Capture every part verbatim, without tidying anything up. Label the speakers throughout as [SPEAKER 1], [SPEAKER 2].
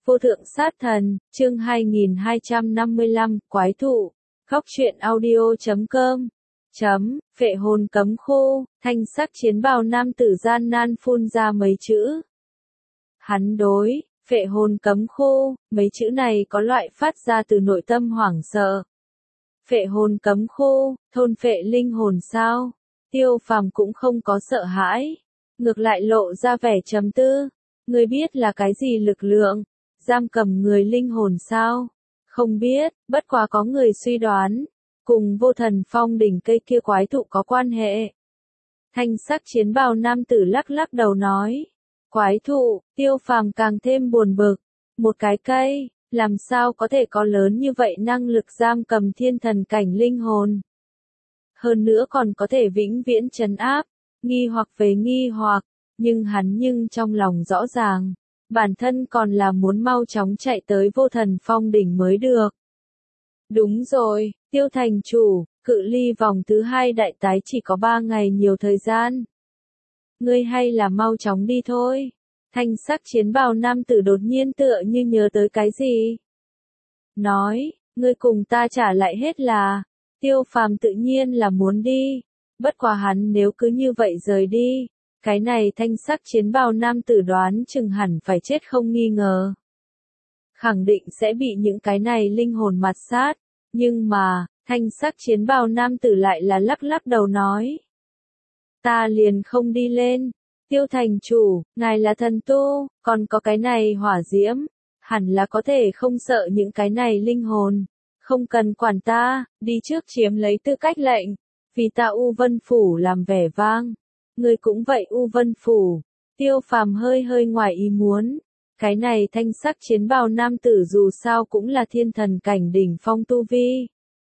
[SPEAKER 1] Vô thượng sát thần, chương hai nghìn hai trăm năm mươi lăm, quái thụ, khóc truyện audio chấm com, chấm, phệ hồn cấm khô, thanh sắc chiến bào nam tử gian nan phun ra mấy chữ. Hắn đối, phệ hồn cấm khô, mấy chữ này có loại phát ra từ nội tâm hoảng sợ. Phệ hồn cấm khô, thôn phệ linh hồn sao? Tiêu Phàm cũng không có sợ hãi, ngược lại lộ ra vẻ trầm tư. Ngươi biết là cái gì lực lượng? Giam cầm người linh hồn sao? Không biết, bất quá có người suy đoán, cùng vô thần phong đỉnh cây kia quái thụ có quan hệ. Thanh sắc chiến bào nam tử lắc lắc đầu nói. Quái thụ, Tiêu Phàm càng thêm buồn bực. Một cái cây, làm sao có thể có lớn như vậy năng lực giam cầm thiên thần cảnh linh hồn? Hơn nữa còn có thể vĩnh viễn trấn áp, nghi hoặc về nghi hoặc, nhưng hắn nhưng trong lòng rõ ràng, bản thân còn là muốn mau chóng chạy tới vô thần phong đỉnh mới được. Đúng rồi, Tiêu thành chủ, cự ly vòng thứ hai đại tái chỉ có ba ngày nhiều thời gian. Ngươi hay là mau chóng đi thôi. Thanh sắc chiến bào nam tử đột nhiên tựa như nhớ tới cái gì. Nói, ngươi cùng ta trả lại hết là. Tiêu Phàm tự nhiên là muốn đi. Bất quá hắn nếu cứ như vậy rời đi, cái này thanh sắc chiến bào nam tử đoán chừng hẳn phải chết không nghi ngờ. Khẳng định sẽ bị những cái này linh hồn mạt sát. Nhưng mà, thanh sắc chiến bào nam tử lại là lắc lắc đầu nói. Ta liền không đi lên. Tiêu thành chủ, ngài là thần tu, còn có cái này hỏa diễm, hẳn là có thể không sợ những cái này linh hồn. Không cần quản ta, đi trước chiếm lấy tư cách lệnh, vì ta U Vân Phủ làm vẻ vang. Người cũng vậy U Vân Phủ. Tiêu Phàm hơi hơi ngoài ý muốn. Cái này thanh sắc chiến bào nam tử dù sao cũng là thiên thần cảnh đỉnh phong tu vi.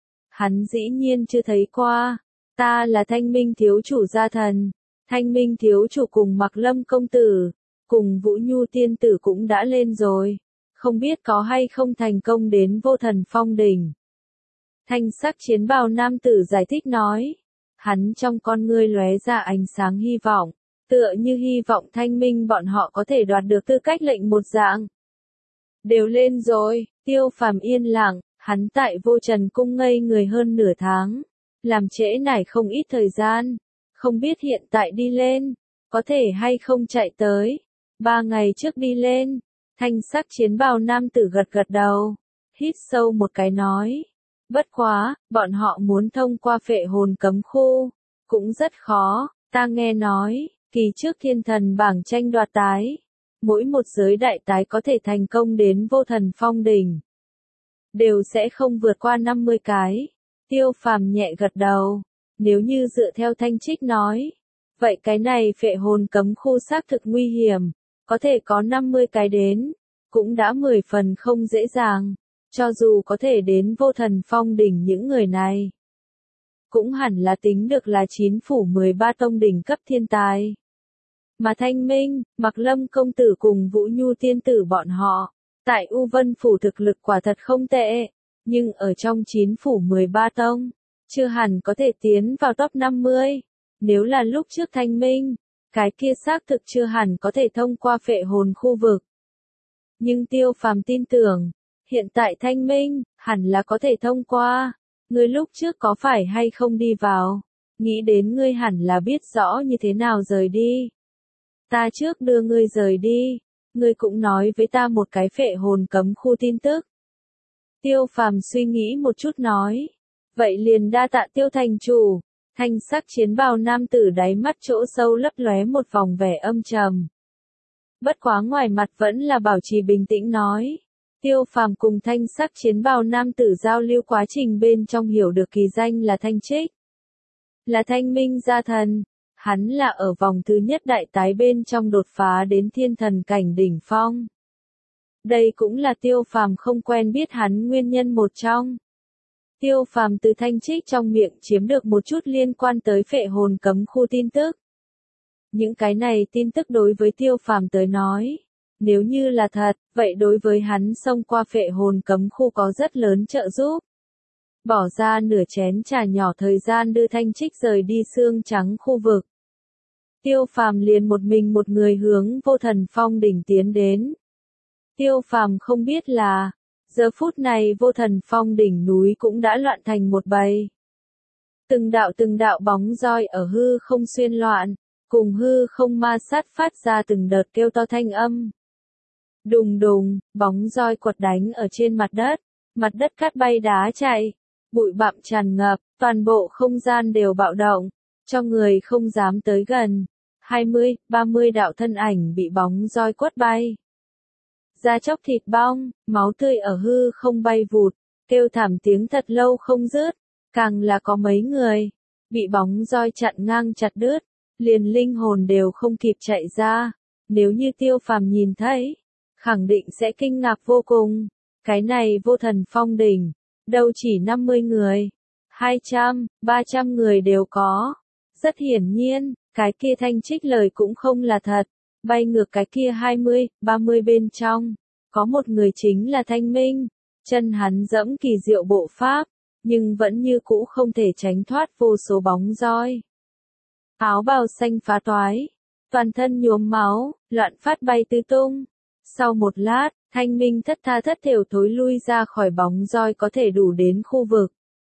[SPEAKER 1] Hắn dĩ nhiên chưa thấy qua. Ta là Thanh Minh thiếu chủ gia thần. Thanh Minh thiếu chủ cùng Mặc Lâm công tử, cùng Vũ Nhu tiên tử cũng đã lên rồi. Không biết có hay không thành công đến vô thần phong đỉnh. Thanh sắc chiến bào nam tử giải thích nói. Hắn trong con ngươi lóe ra ánh sáng hy vọng, tựa như hy vọng Thanh Minh bọn họ có thể đoạt được tư cách lệnh một dạng. Đều lên rồi, Tiêu Phàm yên lặng, hắn tại vô trần cung ngây người hơn nửa tháng, làm trễ nải không ít thời gian, không biết hiện tại đi lên, có thể hay không chạy tới. Ba ngày trước đi lên, thanh sắc chiến bào nam tử gật gật đầu, hít sâu một cái nói. Bất quá, bọn họ muốn thông qua phệ hồn cấm khu, cũng rất khó. Ta nghe nói, kỳ trước thiên thần bảng tranh đoạt tái, mỗi một giới đại tái có thể thành công đến vô thần phong đỉnh, đều sẽ không vượt qua năm mươi cái. Tiêu Phàm nhẹ gật đầu, nếu như dựa theo Thanh Trích nói, vậy cái này phệ hồn cấm khu xác thực nguy hiểm, có thể có năm mươi cái đến, cũng đã mười phần không dễ dàng. Cho dù có thể đến vô thần phong đỉnh những người này, cũng hẳn là tính được là chín phủ mười ba tông đỉnh cấp thiên tài. Mà Thanh Minh, Mặc Lâm công tử cùng Vũ Nhu tiên tử bọn họ, tại U Vân Phủ thực lực quả thật không tệ, nhưng ở trong chín phủ mười ba tông, chưa hẳn có thể tiến vào top năm mươi. Nếu là lúc trước Thanh Minh, cái kia xác thực chưa hẳn có thể thông qua phệ hồn khu vực. Nhưng Tiêu Phàm tin tưởng, hiện tại Thanh Minh, hẳn là có thể thông qua. Ngươi lúc trước có phải hay không đi vào? Nghĩ đến ngươi hẳn là biết rõ như thế nào rời đi. Ta trước đưa ngươi rời đi, ngươi cũng nói với ta một cái phệ hồn cấm khu tin tức. Tiêu Phàm suy nghĩ một chút nói. Vậy liền đa tạ Tiêu thành chủ. Thanh sắc chiến bào nam tử đáy mắt chỗ sâu lấp lóe một vòng vẻ âm trầm. Bất quá ngoài mặt vẫn là bảo trì bình tĩnh nói. Tiêu Phàm cùng thanh sắc chiến bào nam tử giao lưu quá trình bên trong hiểu được kỳ danh là Thanh Trích. Là Thanh Minh gia thần. Hắn là ở vòng thứ nhất đại tái bên trong đột phá đến thiên thần cảnh đỉnh phong. Đây cũng là Tiêu Phàm không quen biết hắn nguyên nhân một trong. Tiêu Phàm từ Thanh Trích trong miệng chiếm được một chút liên quan tới phệ hồn cấm khu tin tức. Những cái này tin tức đối với Tiêu Phàm tới nói, nếu như là thật, vậy đối với hắn xông qua phệ hồn cấm khu có rất lớn trợ giúp. Bỏ ra nửa chén trà nhỏ thời gian đưa Thanh Trích rời đi xương trắng khu vực. Tiêu Phàm liền một mình một người hướng vô thần phong đỉnh tiến đến. Tiêu Phàm không biết là, giờ phút này Vô Thần Phong đỉnh núi cũng đã loạn thành một bầy. Từng đạo từng đạo bóng roi ở hư không xuyên loạn, cùng hư không ma sát phát ra từng đợt kêu to thanh âm. Đùng đùng, bóng roi quật đánh ở trên mặt đất, mặt đất cát bay đá chạy, bụi bặm tràn ngập, toàn bộ không gian đều bạo động, cho người không dám tới gần. hai mươi, ba mươi đạo thân ảnh bị bóng roi quất bay. Da chóc thịt bong, máu tươi ở hư không bay vụt, kêu thảm tiếng thật lâu không dứt, càng là có mấy người bị bóng roi chặn ngang chặt đứt, liền linh hồn đều không kịp chạy ra. Nếu như Tiêu Phàm nhìn thấy, khẳng định sẽ kinh ngạc vô cùng. Cái này Vô Thần Phong đỉnh, đâu chỉ năm mươi người, hai trăm, ba trăm người đều có. Rất hiển nhiên, cái kia Thanh Trích lời cũng không là thật. Bay ngược cái kia hai mươi, ba mươi bên trong, có một người chính là Thanh Minh. Chân hắn dẫm kỳ diệu bộ pháp, nhưng vẫn như cũ không thể tránh thoát vô số bóng roi. Áo bào xanh phá toái, toàn thân nhuốm máu, loạn phát bay tứ tung. Sau một lát, Thanh Minh thất tha thất thểu thối lui ra khỏi bóng roi có thể đủ đến khu vực.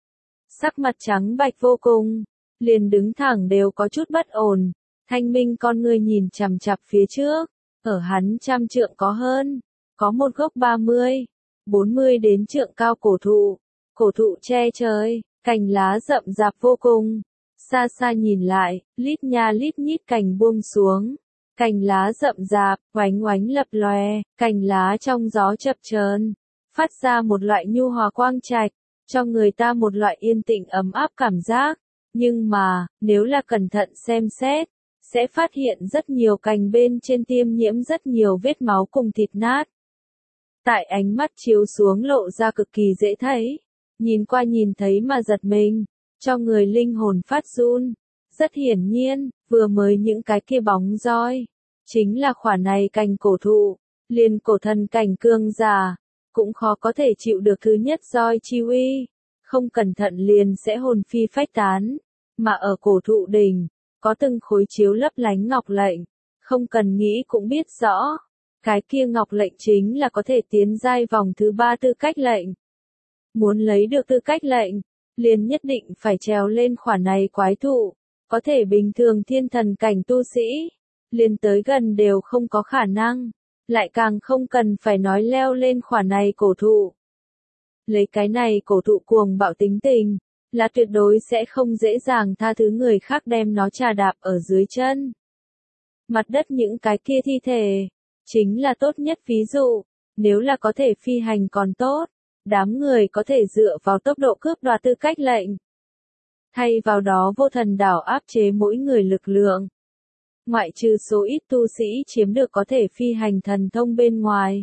[SPEAKER 1] Sắc mặt trắng bạch vô cùng, liền đứng thẳng đều có chút bất ổn. Thanh Minh con người nhìn chằm chằm phía trước, ở hắn trăm trượng có hơn, có một gốc ba mươi, bốn mươi đến trượng cao cổ thụ, cổ thụ che trời, cành lá rậm rạp vô cùng. Xa xa nhìn lại, lít nha lít nhít cành buông xuống, cành lá rậm rạp, oánh oánh lập lòe, cành lá trong gió chập chờn, phát ra một loại nhu hòa quang trạch, cho người ta một loại yên tĩnh ấm áp cảm giác. Nhưng mà, nếu là cẩn thận xem xét, sẽ phát hiện rất nhiều cành bên trên tiêm nhiễm rất nhiều vết máu cùng thịt nát. Tại ánh mắt chiếu xuống lộ ra cực kỳ dễ thấy, nhìn qua nhìn thấy mà giật mình, cho người linh hồn phát run. Rất hiển nhiên, vừa mới những cái kia bóng roi, chính là khỏa này cành cổ thụ, liền cổ thần cảnh cương giả, cũng khó có thể chịu được thứ nhất roi chi uy, không cẩn thận liền sẽ hồn phi phách tán. Mà ở cổ thụ đỉnh, có từng khối chiếu lấp lánh ngọc lệnh, không cần nghĩ cũng biết rõ, cái kia ngọc lệnh chính là có thể tiến giai vòng thứ ba tư cách lệnh. Muốn lấy được tư cách lệnh, liền nhất định phải trèo lên khỏa này quái thụ, có thể bình thường thiên thần cảnh tu sĩ, liền tới gần đều không có khả năng, lại càng không cần phải nói leo lên khỏa này cổ thụ. Lấy cái này cổ thụ cuồng bạo tính tình, là tuyệt đối sẽ không dễ dàng tha thứ người khác đem nó trà đạp ở dưới chân. Mặt đất những cái kia thi thể, chính là tốt nhất ví dụ, nếu là có thể phi hành còn tốt, đám người có thể dựa vào tốc độ cướp đoạt tư cách lệnh. Thay vào đó Vô Thần đảo áp chế mỗi người lực lượng. Ngoại trừ số ít tu sĩ chiếm được có thể phi hành thần thông bên ngoài,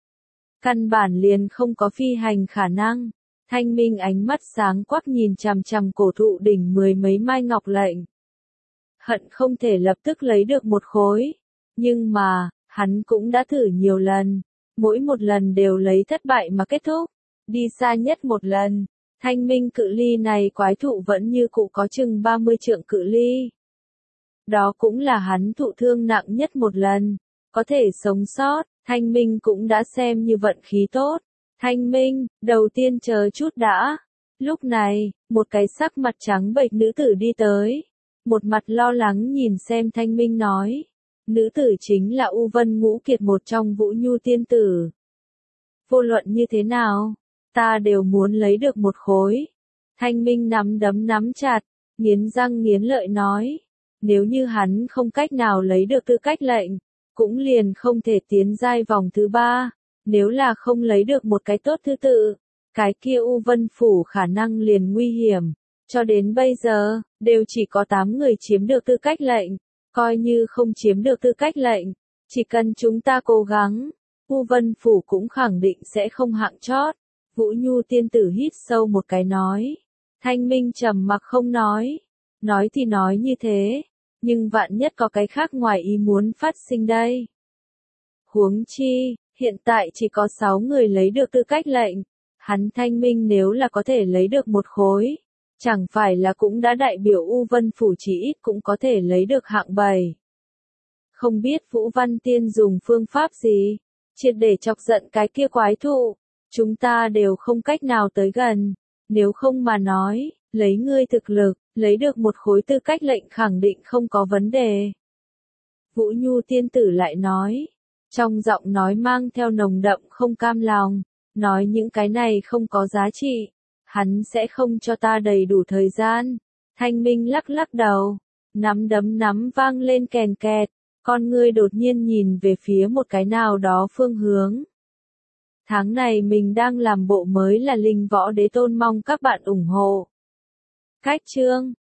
[SPEAKER 1] căn bản liền không có phi hành khả năng. Thanh Minh ánh mắt sáng quắc nhìn chằm chằm cổ thụ đỉnh mười mấy mai ngọc lệnh. Hận không thể lập tức lấy được một khối. Nhưng mà, hắn cũng đã thử nhiều lần. Mỗi một lần đều lấy thất bại mà kết thúc. Đi xa nhất một lần, Thanh Minh cự ly này quái thụ vẫn như cũ có chừng ba mươi trượng cự ly. Đó cũng là hắn thụ thương nặng nhất một lần. Có thể sống sót, Thanh Minh cũng đã xem như vận khí tốt. Thanh Minh, đầu tiên chờ chút đã. Lúc này, một cái sắc mặt trắng bệch nữ tử đi tới. Một mặt lo lắng nhìn xem Thanh Minh nói. Nữ tử chính là U Vân Ngũ Kiệt một trong Vũ Nhu tiên tử. Vô luận như thế nào, ta đều muốn lấy được một khối. Thanh Minh nắm đấm nắm chặt, nghiến răng nghiến lợi nói. Nếu như hắn không cách nào lấy được tư cách lệnh, cũng liền không thể tiến giai vòng thứ ba. Nếu là không lấy được một cái tốt thứ tự, cái kia U Vân Phủ khả năng liền nguy hiểm. Cho đến bây giờ, đều chỉ có tám người chiếm được tư cách lệnh. Coi như không chiếm được tư cách lệnh, chỉ cần chúng ta cố gắng, U Vân Phủ cũng khẳng định sẽ không hạng chót. Vũ Nhu tiên tử hít sâu một cái nói. Thanh Minh trầm mặc không nói. Nói thì nói như thế, nhưng vạn nhất có cái khác ngoài ý muốn phát sinh đây. Huống chi, hiện tại chỉ có sáu người lấy được tư cách lệnh. Hắn Thanh Minh nếu là có thể lấy được một khối, chẳng phải là cũng đã đại biểu U Vân Phủ chỉ ít cũng có thể lấy được hạng bảy. Không biết Vũ Văn Tiên dùng phương pháp gì, triệt để chọc giận cái kia quái thụ, chúng ta đều không cách nào tới gần, nếu không mà nói, lấy ngươi thực lực, lấy được một khối tư cách lệnh khẳng định không có vấn đề. Vũ Nhu tiên tử lại nói, trong giọng nói mang theo nồng đậm không cam lòng, nói những cái này không có giá trị, hắn sẽ không cho ta đầy đủ thời gian. Thanh Minh lắc lắc đầu, nắm đấm nắm vang lên kèn kẹt, con ngươi đột nhiên nhìn về phía một cái nào đó phương hướng. Tháng này mình đang làm bộ mới là Linh Võ Đế Tôn, mong các bạn ủng hộ. Cách chương